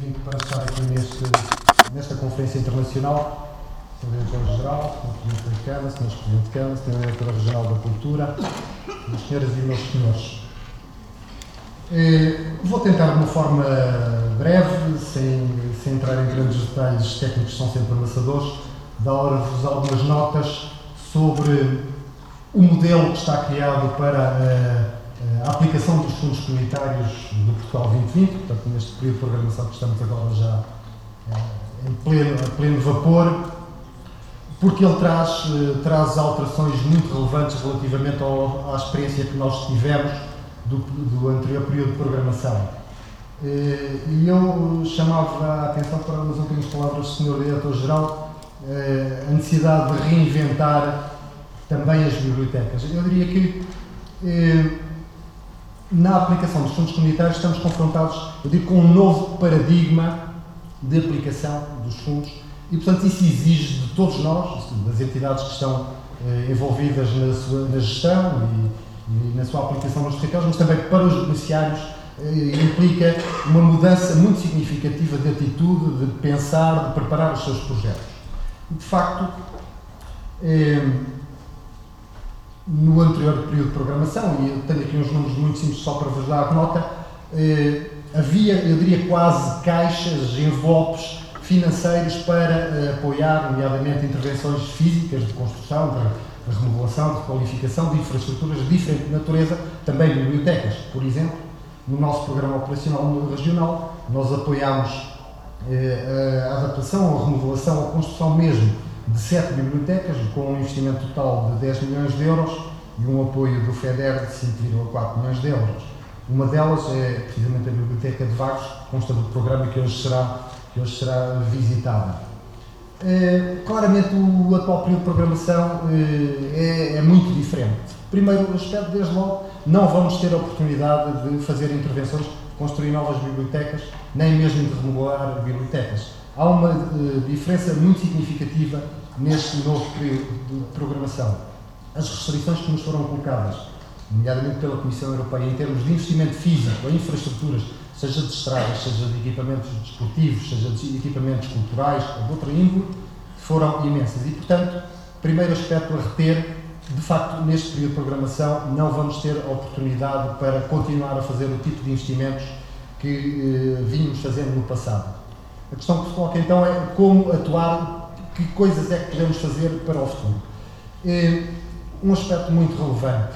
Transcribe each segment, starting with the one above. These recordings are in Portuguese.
2020 para estar aqui nesta conferência internacional. Sr. Diretor-Geral, Sr. Presidente da Câmara, Sr. Presidente de Câmara, Sra. Diretora Regional da Cultura, Minhas Senhoras e Meus Senhores. Vou tentar de uma forma breve, sem entrar em grandes detalhes técnicos que são sempre amassadores, dar-vos algumas notas sobre o modelo que está criado para a aplicação dos fundos comunitários do Portugal 2020, portanto, neste período de programação que estamos agora já a pleno vapor, porque ele traz alterações muito relevantes relativamente à experiência que nós tivemos do anterior período de programação. E eu chamava a atenção para as últimas palavras do Sr. Diretor-Geral, a necessidade de reinventar também as bibliotecas. Eu diria que na aplicação dos fundos comunitários estamos confrontados, eu digo, com um novo paradigma de aplicação dos fundos e, portanto, isso exige de todos nós, das entidades que estão envolvidas na gestão e na sua aplicação nos territórios, mas também para os beneficiários, implica uma mudança muito significativa de atitude, de pensar, de preparar os seus projetos. De facto, no anterior período de programação, e eu tenho aqui uns números muito simples só para vos dar nota, havia, eu diria, quase caixas, envelopes financeiros para apoiar, nomeadamente, intervenções físicas de construção, de remodelação, de qualificação, de infraestruturas de diferente natureza, também bibliotecas. Por exemplo, no nosso programa operacional regional, nós apoiámos a adaptação, a remodelação, a construção mesmo de 7 bibliotecas, com um investimento total de 10 milhões de euros e um apoio do FEDER de 5,4 milhões de euros. Uma delas é precisamente a Biblioteca de Vagos, que consta do programa que hoje será visitada. Claramente, o atual período de programação é muito diferente. Primeiro aspecto, desde logo, não vamos ter a oportunidade de fazer intervenções, construir novas bibliotecas, nem mesmo de remodelar bibliotecas. Há uma diferença muito significativa neste novo período de programação. As restrições que nos foram colocadas, nomeadamente pela Comissão Europeia, em termos de investimento físico em infraestruturas, seja de estradas, seja de equipamentos desportivos, seja de equipamentos culturais ou de outra índole, foram imensas. E, portanto, primeiro aspecto a reter, de facto, neste período de programação, não vamos ter a oportunidade para continuar a fazer o tipo de investimentos que vínhamos fazendo no passado. A questão que se coloca então é como atuar, que coisas é que podemos fazer para o futuro. Um aspecto muito relevante.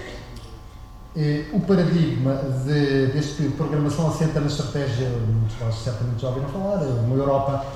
O paradigma deste período de programação assenta na estratégia, muitos de vós certamente já ouviram falar, uma Europa,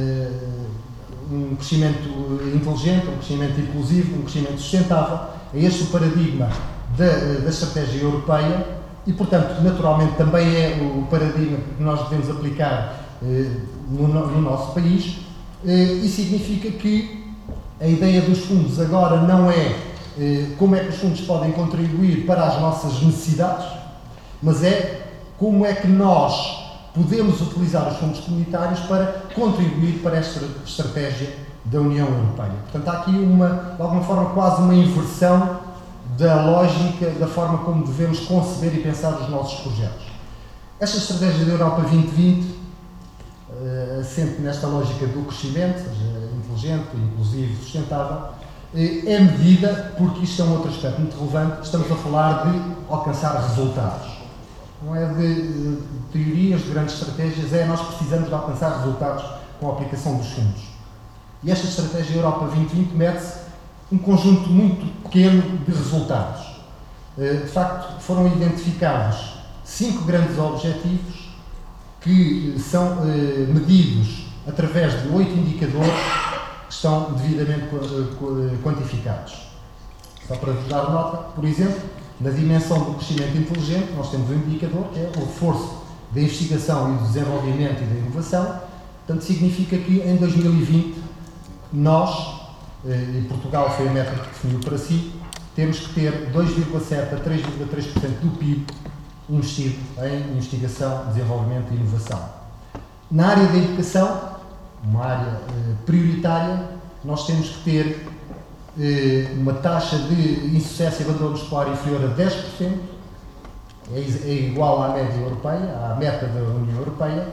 um crescimento inteligente, um crescimento inclusivo, um crescimento sustentável. É este o paradigma da estratégia europeia e, portanto, naturalmente também é o paradigma que nós devemos aplicar no nosso país, e significa que a ideia dos fundos agora não é como é que os fundos podem contribuir para as nossas necessidades, mas é como é que nós podemos utilizar os fundos comunitários para contribuir para esta estratégia da União Europeia. Portanto, há aqui de alguma forma, quase uma inversão da lógica, da forma como devemos conceber e pensar os nossos projetos. Esta estratégia da Europa 2020 assente nesta lógica do crescimento, seja inteligente, inclusivo, sustentável, é medida, porque isto é um outro aspecto muito relevante, estamos a falar de alcançar resultados. Não é de teorias, de grandes estratégias, nós precisamos de alcançar resultados com a aplicação dos fundos. E esta estratégia Europa 2020 mete-se um conjunto muito pequeno de resultados. De facto, foram identificados 5 grandes objetivos que são medidos através de 8 indicadores que estão devidamente quantificados. Só para vos dar nota, por exemplo, na dimensão do crescimento inteligente, nós temos um indicador que é o reforço da investigação e do desenvolvimento e da inovação. Portanto, significa que em 2020 nós, e Portugal foi a meta que definiu para si, temos que ter 2,7% a 3,3% do PIB investido em investigação, desenvolvimento e inovação. Na área da educação, uma área prioritária, nós temos que ter uma taxa de insucesso e abandono escolar inferior a 10%, é igual à média europeia, à meta da União Europeia,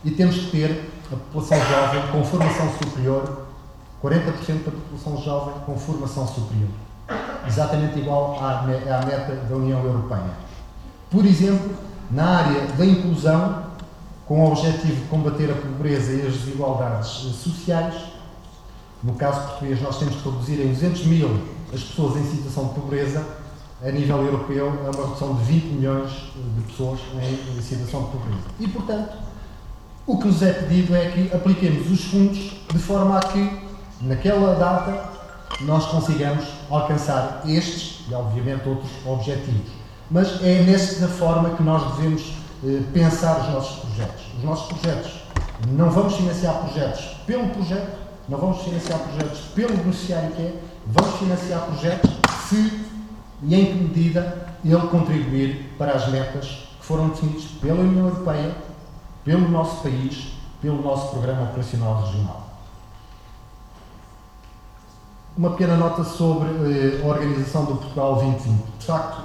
E temos que ter a população jovem com formação superior, 40% da população jovem com formação superior. Exatamente igual à meta da União Europeia. Por exemplo, na área da inclusão, com o objetivo de combater a pobreza e as desigualdades sociais, no caso português nós temos que reduzir em 200 mil as pessoas em situação de pobreza. A nível europeu é uma redução de 20 milhões de pessoas em situação de pobreza. E, portanto, o que nos é pedido é que apliquemos os fundos de forma a que, naquela data, nós consigamos alcançar estes e, obviamente, outros objetivos. Mas é nesta forma que nós devemos pensar os nossos projetos. Os nossos projetos, não vamos financiar projetos pelo projeto, não vamos financiar projetos pelo beneficiário que é, vamos financiar projetos se e em que medida ele contribuir para as metas que foram definidas pela União Europeia, pelo nosso país, pelo nosso Programa Operacional Regional. Uma pequena nota sobre a organização do Portugal 2020. De facto,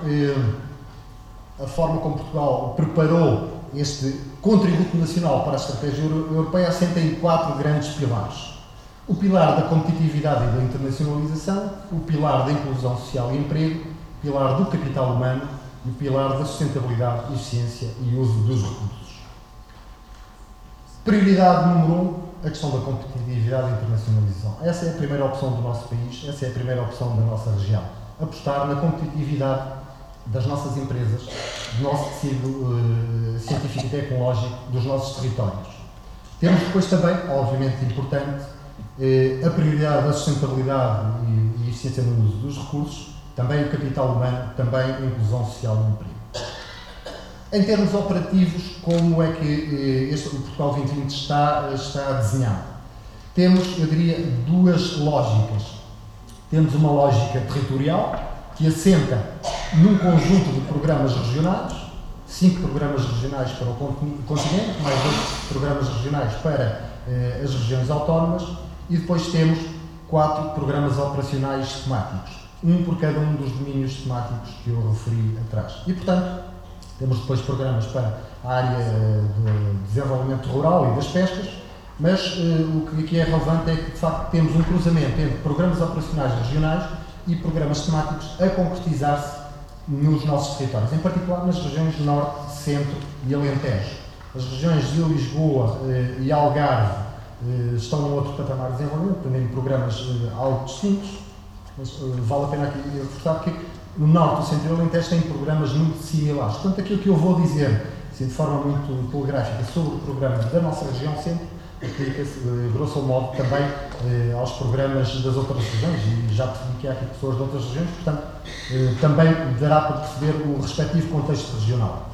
a forma como Portugal preparou este contributo nacional para a estratégia europeia assenta em 4 grandes pilares. O pilar da competitividade e da internacionalização, o pilar da inclusão social e emprego, o pilar do capital humano e o pilar da sustentabilidade, eficiência e uso dos recursos. Prioridade número 1, a questão da competitividade e internacionalização. Essa é a primeira opção do nosso país, essa é a primeira opção da nossa região. Apostar na competitividade das nossas empresas, do nosso tecido científico e tecnológico, dos nossos territórios. Temos depois também, obviamente importante, a prioridade da sustentabilidade e eficiência no uso dos recursos, também o capital humano, também a inclusão social e emprego. Em termos operativos, como é que o Portugal 2020 está desenhado? Temos, eu diria, 2 lógicas. Temos uma lógica territorial, que assenta num conjunto de programas regionais, 5 programas regionais para o continente, mais 2 programas regionais para as regiões autónomas, e depois temos 4 programas operacionais temáticos, um por cada um dos domínios temáticos que eu referi atrás. E, portanto, temos depois programas para a área de desenvolvimento rural e das pescas, mas o que aqui é relevante é que, de facto, temos um cruzamento entre programas operacionais regionais e programas temáticos a concretizar-se nos nossos territórios, em particular nas regiões Norte, Centro e Alentejo. As regiões de Lisboa e Algarve estão num outro patamar de desenvolvimento, também programas algo distintos, mas vale a pena aqui reforçar que no Norte, o Centro e o Alentejo têm programas muito similares. Portanto, aquilo que eu vou dizer, assim, de forma muito telegráfica, sobre o programa da nossa região Centro, aplica-se, grosso modo, também aos programas das outras regiões, e já percebi que há aqui pessoas de outras regiões, portanto, também dará para perceber o respectivo contexto regional.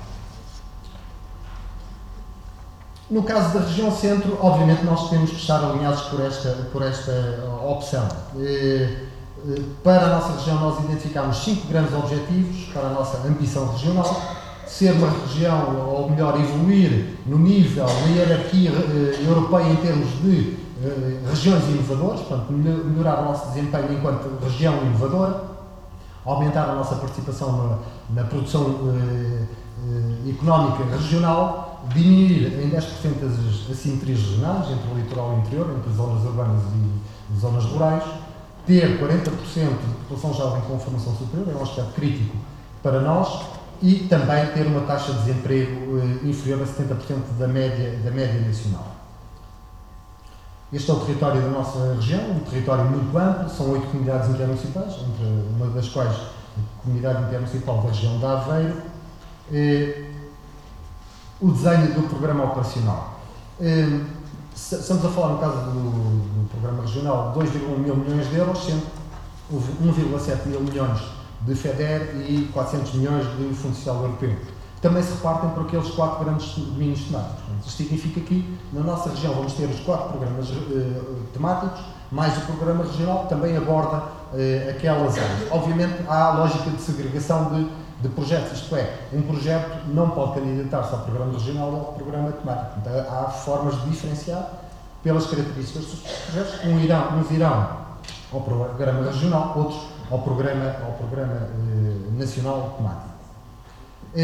No caso da região Centro, obviamente nós temos que estar alinhados por esta opção. Para a nossa região nós identificámos 5 grandes objetivos para a nossa ambição regional: ser uma região, ou melhor, evoluir no nível, na hierarquia europeia em termos de regiões inovadoras, portanto, melhorar o nosso desempenho enquanto região inovadora, aumentar a nossa participação na produção económica regional, diminuir em 10% as assimetrias regionais entre o litoral e o interior, entre zonas urbanas e zonas rurais, ter 40% de população jovem com formação superior, é um aspecto crítico para nós, e também ter uma taxa de desemprego inferior a 70% da média nacional. Este é o território da nossa região, um território muito amplo, são 8 comunidades intermunicipais, entre uma das quais a comunidade intermunicipal da região de Aveiro. O desenho do programa operacional. Estamos a falar, no caso do programa regional, de 2,1 mil milhões de euros, sendo 1,7 mil milhões de FEDER e 400 milhões de Fundo Social Europeu. Também se repartem por aqueles 4 grandes domínios temáticos. Isto significa que, na nossa região, vamos ter os 4 programas temáticos, mais o programa regional, que também aborda aquelas áreas. Obviamente, há a lógica de segregação de projetos, isto é, um projeto não pode candidatar-se ao programa regional ou ao programa temático. Então, há formas de diferenciar pelas características dos projetos. Uns irão ao programa regional, outros ao programa nacional temático.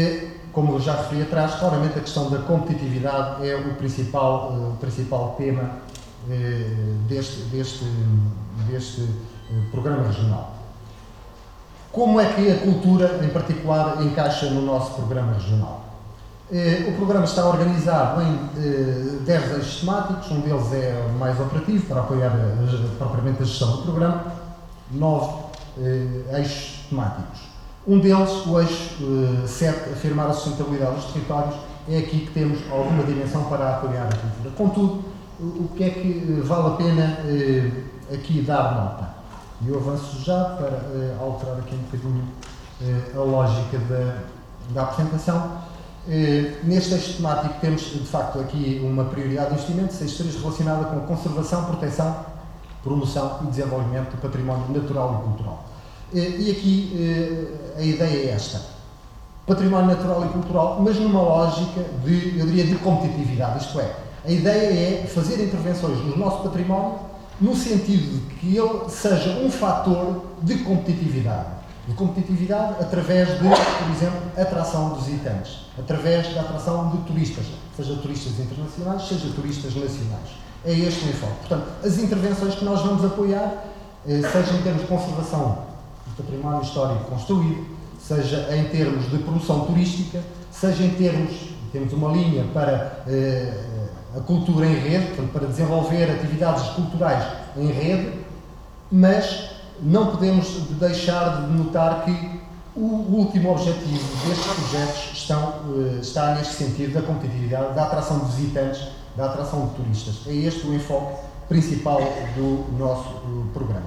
como eu já referi atrás, claramente a questão da competitividade é o principal tema deste programa regional. Como é que a cultura, em particular, encaixa no nosso programa regional? O programa está organizado em 10 eixos temáticos, um deles é o mais operativo, para apoiar propriamente a gestão do programa, 9 eixos temáticos. Um deles, o eixo 7, afirmar a sustentabilidade dos territórios, é aqui que temos alguma dimensão para apoiar a cultura. Contudo, o que é que vale a pena aqui dar nota? E eu avanço já para alterar aqui um bocadinho a lógica da apresentação. Neste eixo temático temos, de facto, aqui uma prioridade de investimento, 6 relacionada com a conservação, proteção, promoção e desenvolvimento do património natural e cultural. E aqui a ideia é esta: património natural e cultural, mas numa lógica eu diria, de competitividade, isto é, a ideia é fazer intervenções no nosso património no sentido de que ele seja um fator de competitividade. De competitividade através de, por exemplo, atração de visitantes, através da atração de turistas, seja turistas internacionais, seja turistas nacionais. É este o enfoque. Portanto, as intervenções que nós vamos apoiar, seja em termos de conservação do património histórico construído, seja em termos de promoção turística, seja em termos, temos uma linha para a cultura em rede, portanto, para desenvolver atividades culturais em rede, mas não podemos deixar de notar que o último objetivo destes projetos está neste sentido da competitividade, da atração de visitantes, da atração de turistas. É este o enfoque principal do nosso programa.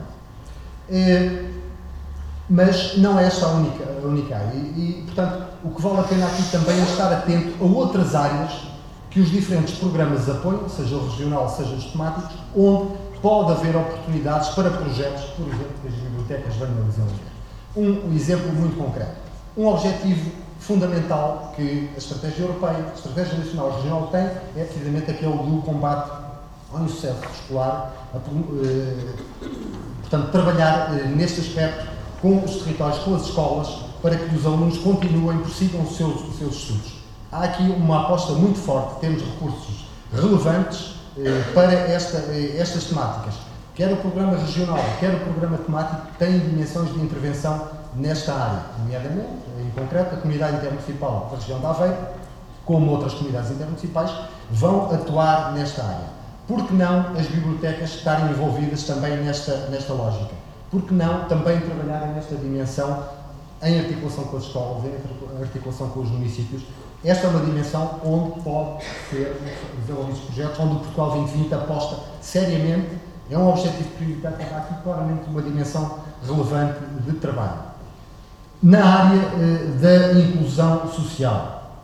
Mas não é esta a única área. E, portanto, o que vale a pena aqui também é estar atento a outras áreas que os diferentes programas apoiam, seja o regional, seja os temáticos, onde pode haver oportunidades para projetos, por exemplo, que as bibliotecas venham a desenvolver. Um exemplo muito concreto. Um objetivo fundamental que a estratégia europeia, a estratégia nacional e regional tem, é precisamente aquele do combate ao insucesso escolar, portanto, trabalhar neste aspecto com os territórios, com as escolas, para que os alunos continuem, prossigam os seus estudos. Há aqui uma aposta muito forte, temos recursos relevantes para estas temáticas. Quer o programa regional, quer o programa temático, têm dimensões de intervenção nesta área, nomeadamente, em concreto, a Comunidade Intermunicipal da região de Aveiro, como outras comunidades intermunicipais, vão atuar nesta área. Por que não as bibliotecas estarem envolvidas também nesta lógica? Por que não também trabalharem nesta dimensão em articulação com as escolas, em articulação com os municípios? Esta é uma dimensão onde pode ser desenvolvidos projetos, onde o Portugal 2020 aposta seriamente, é um objetivo prioritário, está aqui claramente uma dimensão relevante de trabalho. Na área da inclusão social,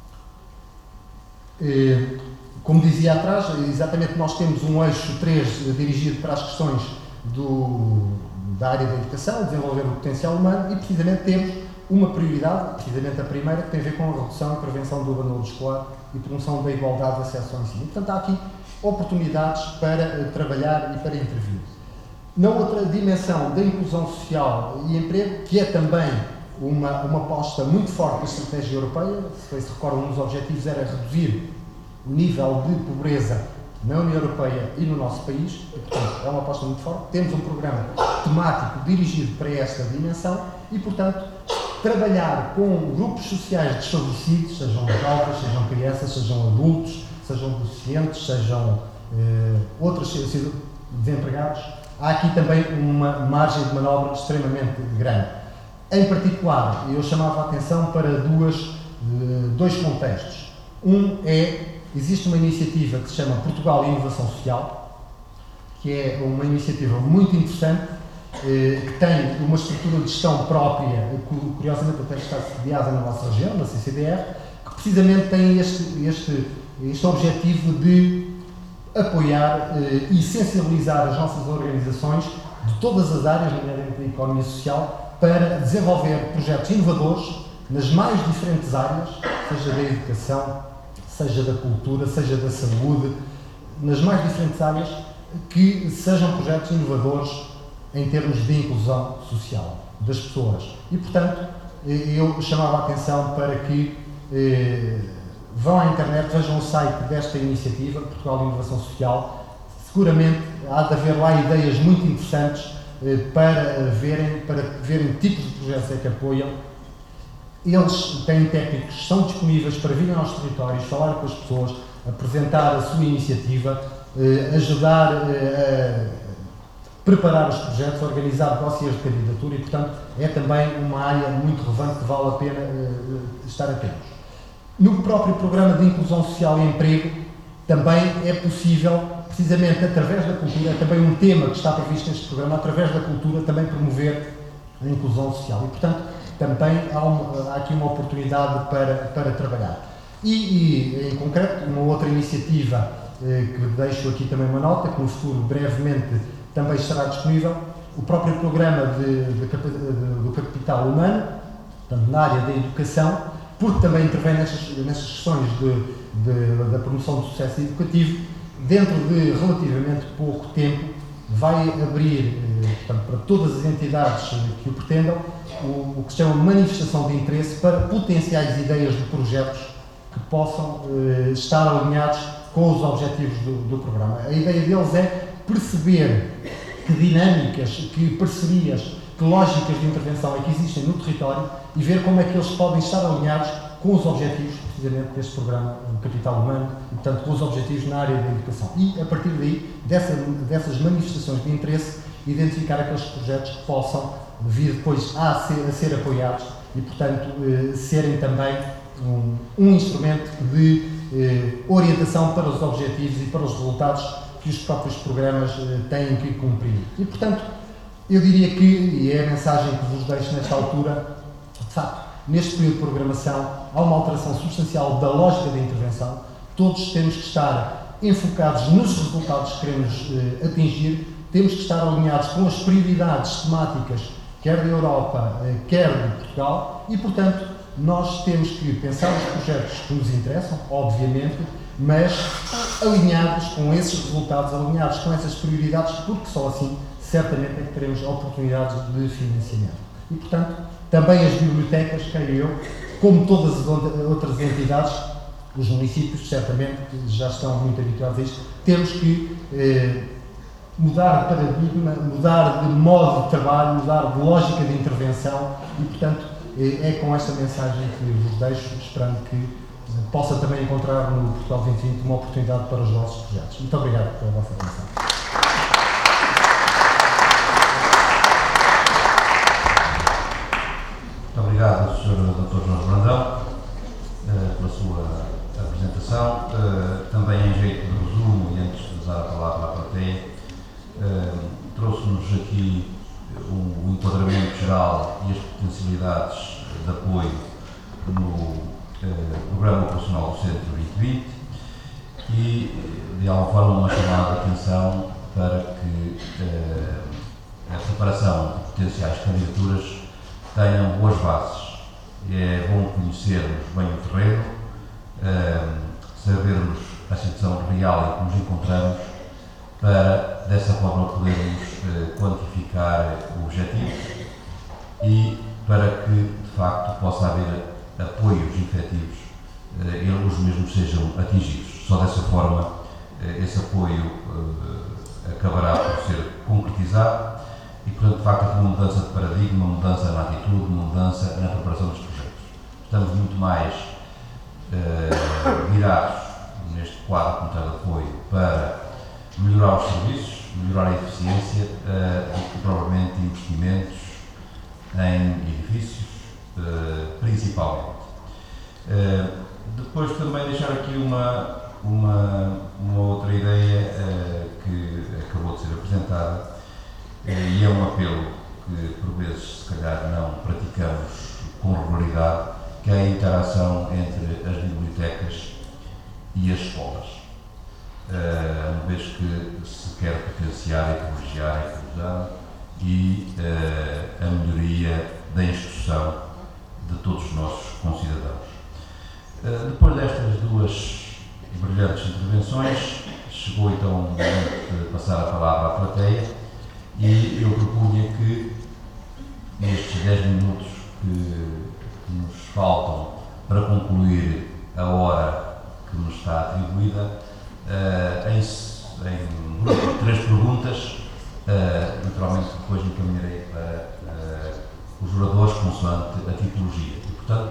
como dizia atrás, exatamente nós temos um eixo 3 dirigido para as questões da área da educação, desenvolver o potencial humano, e precisamente temos uma prioridade, precisamente a primeira, que tem a ver com a redução e prevenção do abandono escolar e promoção da igualdade de acesso ao ensino. Portanto, há aqui oportunidades para trabalhar e para intervir. Na outra dimensão da inclusão social e emprego, que é também uma aposta muito forte da estratégia europeia, se recordam, um dos objetivos era reduzir o nível de pobreza na União Europeia e no nosso país, e, portanto, é uma aposta muito forte. Temos um programa temático dirigido para esta dimensão e, portanto, trabalhar com grupos sociais desfavorecidos, sejam jovens, sejam crianças, sejam adultos, sejam deficientes, sejam outros desempregados. Há aqui também uma margem de manobra extremamente grande. Em particular, eu chamava a atenção para dois contextos. Existe uma iniciativa que se chama Portugal e Inovação Social, que é uma iniciativa muito interessante, que tem uma estrutura de gestão própria, curiosamente até está sediada na nossa região, na CCDR, que precisamente tem este objetivo de apoiar e sensibilizar as nossas organizações de todas as áreas, nomeadamente da economia social, para desenvolver projetos inovadores nas mais diferentes áreas, seja da educação, seja da cultura, seja da saúde, nas mais diferentes áreas, que sejam projetos inovadores em termos de inclusão social das pessoas. E, portanto, eu chamava a atenção para que vão à internet, vejam o site desta iniciativa, Portugal de Inovação Social. Seguramente há de haver lá ideias muito interessantes para verem que tipos de projetos é que apoiam. Eles têm técnicos que são disponíveis para virem aos territórios, falar com as pessoas, apresentar a sua iniciativa, ajudar a preparar os projetos, organizar dossiês de candidatura e, portanto, é também uma área muito relevante que vale a pena estar atentos. No próprio Programa de Inclusão Social e Emprego, também é possível, precisamente através da cultura, é também um tema que está previsto neste programa, através da cultura, também promover a inclusão social. E, portanto, também há aqui uma oportunidade para trabalhar. E, em concreto, uma outra iniciativa que deixo aqui também uma nota, que no futuro, brevemente, também estará disponível, o próprio programa do capital humano, portanto, na área da educação, porque também intervém nessas questões da promoção do sucesso educativo, dentro de relativamente pouco tempo, vai abrir, portanto, para todas as entidades que o pretendam, o que se chama manifestação de interesse para potenciais ideias de projetos que possam estar alinhados com os objetivos do programa. A ideia deles é perceber que dinâmicas, que parcerias, que lógicas de intervenção é que existem no território e ver como é que eles podem estar alinhados com os objetivos, precisamente, deste programa Capital Humano e, portanto, com os objetivos na área da educação. E, a partir daí, dessas manifestações de interesse, identificar aqueles projetos que possam vir depois a ser apoiados e, portanto, serem também um instrumento de orientação para os objetivos e para os resultados que os próprios programas têm que cumprir. E, portanto, eu diria que, e é a mensagem que vos deixo nesta altura, de facto, neste período de programação, há uma alteração substancial da lógica da intervenção. Todos temos que estar enfocados nos resultados que queremos atingir, temos que estar alinhados com as prioridades temáticas, quer da Europa, quer de Portugal, e, portanto, nós temos que pensar nos projetos que nos interessam, obviamente, mas alinhados com esses resultados, alinhados com essas prioridades, porque só assim, certamente, é que teremos oportunidades de financiamento. E, portanto, também as bibliotecas, creio eu, como todas as outras entidades, os municípios, certamente, já estão muito habituados a isto, temos que mudar de paradigma, mudar de modo de trabalho, mudar de lógica de intervenção e, portanto, é com esta mensagem que vos deixo, esperando que possa também encontrar no Portugal 2020 uma oportunidade para os vossos projetos. Muito obrigado pela vossa atenção. Muito obrigado, Sr. Dr. João Brandão, pela sua apresentação. Também em jeito de resumo, e antes de usar a palavra à plateia, trouxe-nos aqui o enquadramento geral e as potencialidades de apoio no Programa Operacional do Centro 2020 e, de alguma forma, uma chamada de atenção para que a preparação de potenciais candidaturas tenham boas bases. É bom conhecermos bem o terreno, sabermos a situação real em que nos encontramos, para, dessa forma, podermos quantificar o objetivo e para que, de facto, possa haver apoios efetivos e os mesmos sejam atingidos. Só dessa forma esse apoio acabará por ser concretizado e, portanto, de facto, uma mudança de paradigma, uma mudança na atitude, uma mudança na preparação dos projetos. Estamos muito mais virados neste quadro comunitário de apoio para melhorar os serviços, melhorar a eficiência e, provavelmente, investimentos em edifícios, principalmente. Depois também deixar aqui uma outra ideia que acabou de ser apresentada e é um apelo que por vezes se calhar não praticamos com regularidade, que é a interação entre as bibliotecas e as escolas. Uma vez que se quer potenciar e privilegiar a inclusão e a melhoria da instrução de todos os nossos concidadãos. Depois destas duas brilhantes intervenções, chegou então o momento de passar a palavra à plateia e eu propunha que nestes 10 minutos que nos faltam para concluir a hora que nos está atribuída, em grupo de 3 perguntas, naturalmente depois encaminharei para os oradores consoante a tipologia. E, portanto,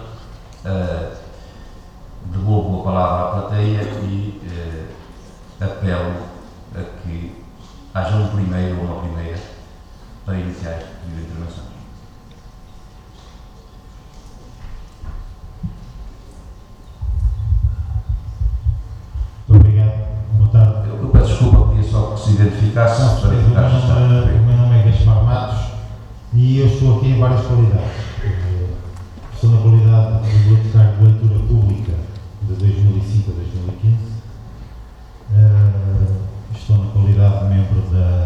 devolvo a palavra à plateia e apelo a que haja um primeiro ou uma primeira para iniciar este pedido de intervenção. Muito obrigado. Boa tarde. Eu peço desculpa, queria só que se identificasse. O meu nome é Gaspar Matos e eu estou aqui em várias qualidades. Estou na qualidade de bibliotecário de leitura pública de 2005 a 2015. Estou na qualidade de membro da